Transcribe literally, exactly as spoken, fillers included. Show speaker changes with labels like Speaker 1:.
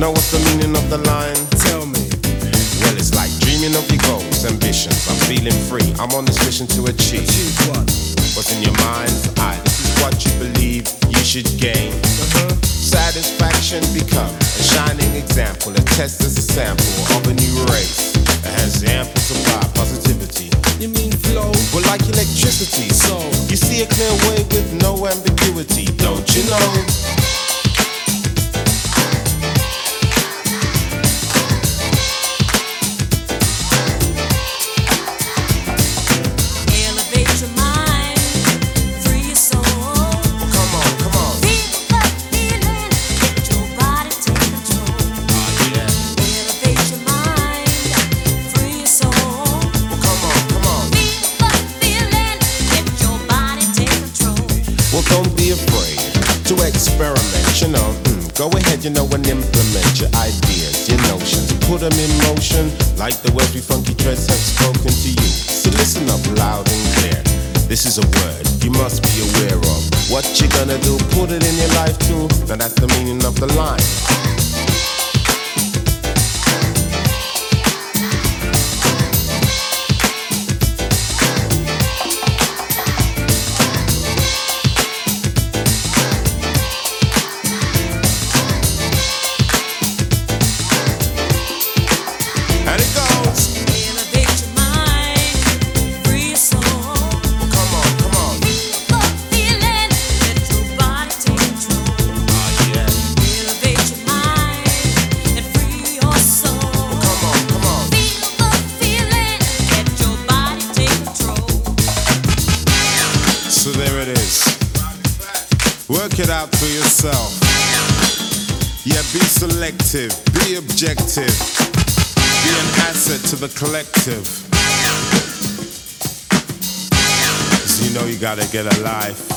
Speaker 1: know what's the meaning of the line?
Speaker 2: Tell me.
Speaker 1: Well, it's like dreaming of your goals, ambitions. I'm feeling free, I'm on this mission to achieve.
Speaker 2: Achieve what?
Speaker 1: What's in your mind's eye, this is what you believe you should gain.
Speaker 2: Uh-huh.
Speaker 1: Satisfaction become a shining example, a test as a sample of a new race that has ample supply, positivity.
Speaker 2: You mean flow?
Speaker 1: Well, like electricity,
Speaker 2: So
Speaker 1: you see a clear way with no ambiguity, don't you know? Experiment, you know, mm, go ahead, you know, and implement your ideas, your notions, put them in motion, like the words we funky dreads have spoken to you. So listen up loud and clear, this is a word you must be aware of. What you gonna do, put it in your life too, now that's the meaning of the line. Work it out for yourself. Yeah, be selective, be objective, be an asset to the collective. 'Cause you know you gotta get a life.